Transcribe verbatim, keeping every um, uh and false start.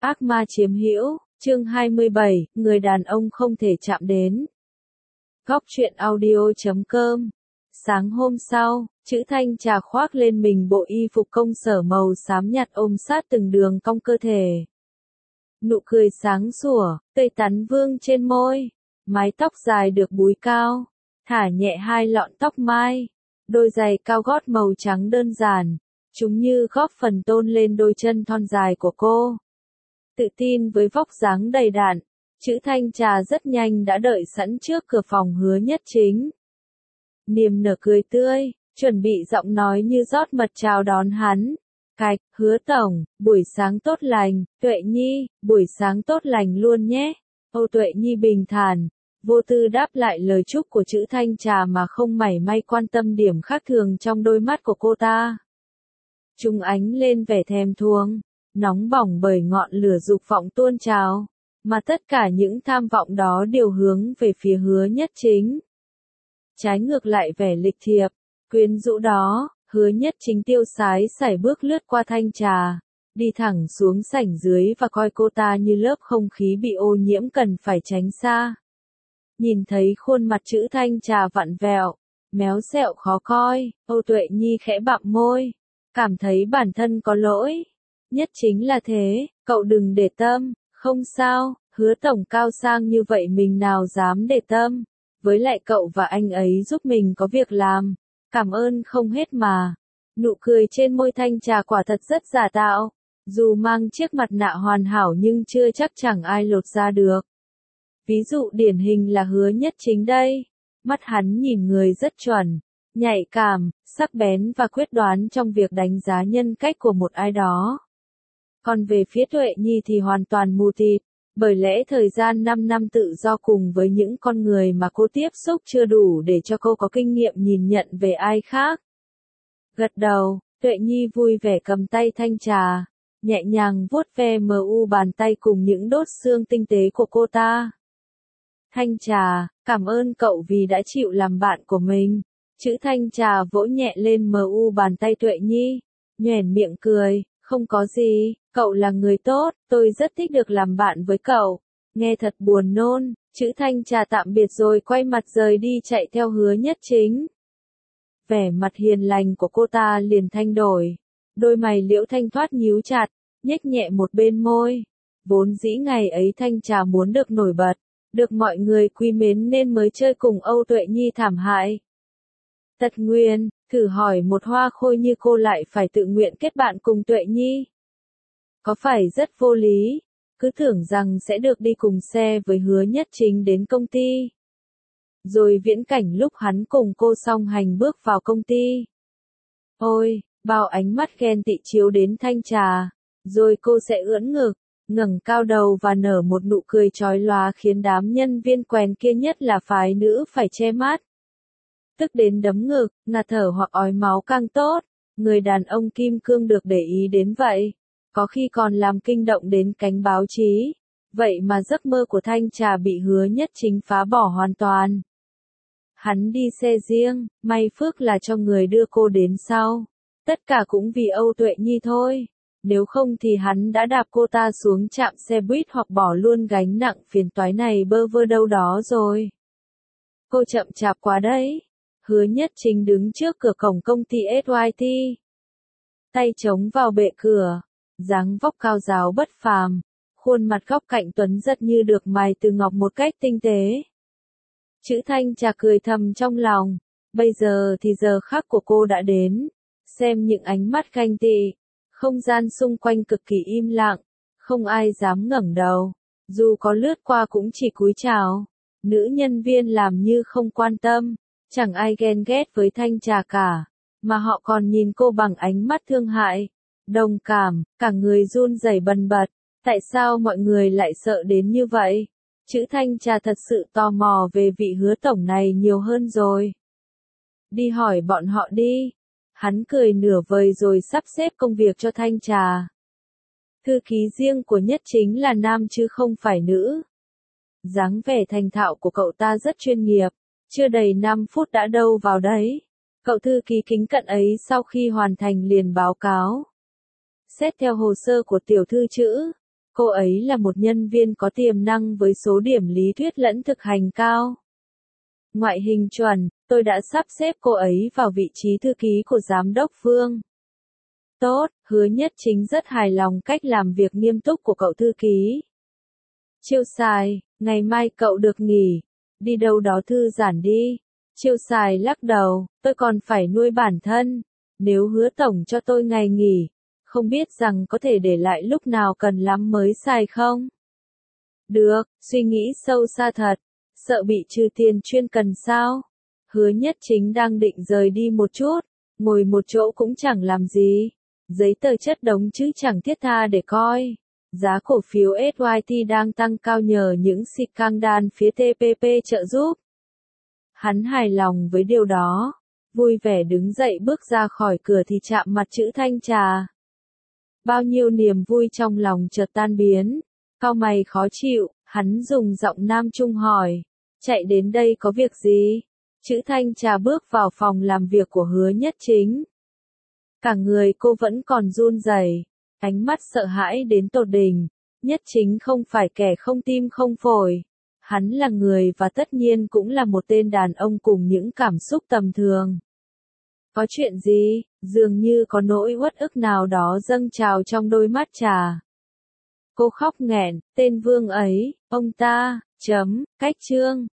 Ác ma chiếm hữu, chương hai mươi bảy, người đàn ông không thể chạm đến. Góc truyện audio chấm com. Sáng hôm sau, Trữ Thanh Trà khoác lên mình bộ y phục công sở màu xám nhạt ôm sát từng đường cong cơ thể. Nụ cười sáng sủa, tươi tắn vương trên môi, mái tóc dài được búi cao, thả nhẹ hai lọn tóc mai, đôi giày cao gót màu trắng đơn giản, chúng như góp phần tôn lên đôi chân thon dài của cô. Tự tin với vóc dáng đầy đặn, Trữ Thanh Trà rất nhanh đã đợi sẵn trước cửa phòng Hứa Nhất Chính. Niềm nở cười tươi, chuẩn bị giọng nói như rót mật chào đón hắn. Cạch, Hứa Tổng, buổi sáng tốt lành, Tuệ Nhi, buổi sáng tốt lành luôn nhé. Âu Tuệ Nhi bình thản, vô tư đáp lại lời chúc của Trữ Thanh Trà mà không mảy may quan tâm điểm khác thường trong đôi mắt của cô ta. Chúng ánh lên vẻ thèm thuồng, nóng bỏng bởi ngọn lửa dục vọng tuôn trào, mà tất cả những tham vọng đó đều hướng về phía Hứa Nhất Chính. Trái ngược lại vẻ lịch thiệp, quyến rũ đó, Hứa Nhất Chính tiêu sái sải bước lướt qua Thanh Trà, đi thẳng xuống sảnh dưới và coi cô ta như lớp không khí bị ô nhiễm cần phải tránh xa. Nhìn thấy khuôn mặt Trữ Thanh Trà vặn vẹo, méo xẹo khó coi, Âu Tuệ Nhi khẽ bặm môi, cảm thấy bản thân có lỗi. Nhất Chính là thế, cậu đừng để tâm, không sao, Hứa Tổng cao sang như vậy mình nào dám để tâm, với lại cậu và anh ấy giúp mình có việc làm, cảm ơn không hết mà. Nụ cười trên môi Thanh Trà quả thật rất giả tạo, dù mang chiếc mặt nạ hoàn hảo nhưng chưa chắc chẳng ai lột ra được. Ví dụ điển hình là Hứa Nhất Chính đây, mắt hắn nhìn người rất chuẩn, nhạy cảm, sắc bén và quyết đoán trong việc đánh giá nhân cách của một ai đó. Còn về phía Tuệ Nhi thì hoàn toàn mù tịt, bởi lẽ thời gian năm năm tự do cùng với những con người mà cô tiếp xúc chưa đủ để cho cô có kinh nghiệm nhìn nhận về ai khác. Gật đầu, Tuệ Nhi vui vẻ cầm tay Thanh Trà, nhẹ nhàng vuốt ve mờ u bàn tay cùng những đốt xương tinh tế của cô ta. Thanh Trà, cảm ơn cậu vì đã chịu làm bạn của mình. Trữ Thanh Trà vỗ nhẹ lên mờ u bàn tay Tuệ Nhi, nhoẻn miệng cười, không có gì, cậu là người tốt, tôi rất thích được làm bạn với cậu. Nghe thật buồn nôn, Trữ Thanh Trà tạm biệt rồi quay mặt rời đi chạy theo Hứa Nhất Chính. Vẻ mặt hiền lành của cô ta liền thay đổi, đôi mày liễu thanh thoát nhíu chặt, nhếch nhẹ một bên môi. Vốn dĩ ngày ấy Thanh Trà muốn được nổi bật, được mọi người quý mến nên mới chơi cùng Âu Tuệ Nhi thảm hại. Tật Nguyên, thử hỏi một hoa khôi như cô lại phải tự nguyện kết bạn cùng Tuệ Nhi. Có phải rất vô lý, cứ tưởng rằng sẽ được đi cùng xe với Hứa Nhất Chính đến công ty. Rồi viễn cảnh lúc hắn cùng cô song hành bước vào công ty. Ôi, bao ánh mắt ghen tị chiếu đến Thanh Trà, rồi cô sẽ ưỡn ngực, ngẩng cao đầu và nở một nụ cười chói lóa khiến đám nhân viên quèn kia nhất là phái nữ phải che mắt. Tức đến đấm ngực, ngạt thở hoặc ói máu càng tốt, người đàn ông kim cương được để ý đến vậy, có khi còn làm kinh động đến cánh báo chí, vậy mà giấc mơ của Thanh Trà bị Hứa Nhất Chính phá bỏ hoàn toàn. Hắn đi xe riêng, may phước là cho người đưa cô đến sau, tất cả cũng vì Âu Tuệ Nhi thôi, nếu không thì hắn đã đạp cô ta xuống trạm xe buýt hoặc bỏ luôn gánh nặng phiền toái này bơ vơ đâu đó rồi. Cô chậm chạp quá đấy. Hứa Nhất Chính đứng trước cửa cổng công ty ét i tê. Tay chống vào bệ cửa, dáng vóc cao ráo bất phàm, khuôn mặt góc cạnh tuấn giật như được mài từ ngọc một cách tinh tế. Trữ Thanh Trà cười thầm trong lòng, bây giờ thì giờ khắc của cô đã đến, xem những ánh mắt ganh tị, không gian xung quanh cực kỳ im lặng, không ai dám ngẩng đầu, dù có lướt qua cũng chỉ cúi chào, nữ nhân viên làm như không quan tâm. Chẳng ai ghen ghét với Thanh Trà cả, mà họ còn nhìn cô bằng ánh mắt thương hại, đồng cảm, cả người run rẩy bần bật. Tại sao mọi người lại sợ đến như vậy? Trữ Thanh Trà thật sự tò mò về vị Hứa Tổng này nhiều hơn rồi. Đi hỏi bọn họ đi. Hắn cười nửa vời rồi sắp xếp công việc cho Thanh Trà. Thư ký riêng của Nhất Chính là nam chứ không phải nữ. Dáng vẻ thành thạo của cậu ta rất chuyên nghiệp. Chưa đầy năm phút đã đâu vào đấy. Cậu thư ký kính cận ấy sau khi hoàn thành liền báo cáo. Xét theo hồ sơ của tiểu thư Trữ, Cô ấy là một nhân viên có tiềm năng với số điểm lý thuyết lẫn thực hành cao. Ngoại hình chuẩn, tôi đã sắp xếp cô ấy vào vị trí thư ký của giám đốc Vương. Tốt, Hứa Nhất Chính rất hài lòng cách làm việc nghiêm túc của cậu thư ký. Chiêu Sài, ngày mai cậu được nghỉ, đi đâu đó thư giãn đi. Chiêu Sài lắc đầu, tôi còn phải nuôi bản thân, nếu Hứa tổng cho tôi ngày nghỉ, không biết rằng có thể để lại lúc nào cần lắm mới xài không? Được, suy nghĩ sâu xa thật, sợ bị trừ tiền chuyên cần sao? Hứa Nhất Chính đang định rời đi một chút, ngồi một chỗ cũng chẳng làm gì. Giấy tờ chất đống chứ chẳng thiết tha để coi. Giá cổ phiếu ét i tê đang tăng cao nhờ những scandal phía tê pê pê trợ giúp. Hắn hài lòng với điều đó, vui vẻ đứng dậy bước ra khỏi cửa thì chạm mặt chữ thanh trà. Bao nhiêu niềm vui trong lòng chợt tan biến, cau mày khó chịu, hắn dùng giọng nam trung hỏi, chạy đến đây có việc gì? Chữ thanh trà bước vào phòng làm việc của Hứa Nhất Chính. Cả người cô vẫn còn run rẩy, ánh mắt sợ hãi đến tột đỉnh. Nhất Chính không phải kẻ không tim không phổi. Hắn là người và tất nhiên cũng là một tên đàn ông cùng những cảm xúc tầm thường. Có chuyện gì? Dường như có nỗi uất ức nào đó dâng trào trong đôi mắt trà. Cô khóc nghẹn, tên Vương ấy, ông ta, chấm, cách chương.